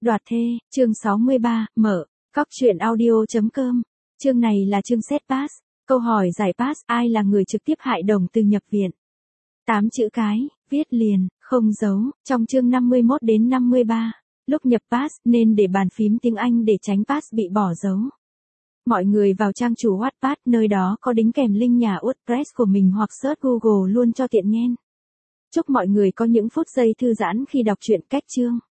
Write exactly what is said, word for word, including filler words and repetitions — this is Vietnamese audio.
Đoạt thê, chương sáu mươi ba, mở, cóc truyện audio chấm com. Chương này là chương set pass. Câu hỏi giải pass, ai là người trực tiếp hại Đồng Từ nhập viện? Tám chữ cái, viết liền, không giấu, trong chương năm mươi mốt đến năm mươi ba. Lúc nhập pass, nên để bàn phím tiếng Anh để tránh pass bị bỏ dấu. Mọi người vào trang chủ Wattpad, nơi đó có đính kèm link nhà WordPress của mình hoặc search Google luôn cho tiện nhen. Chúc mọi người có những phút giây thư giãn khi đọc truyện cách chương.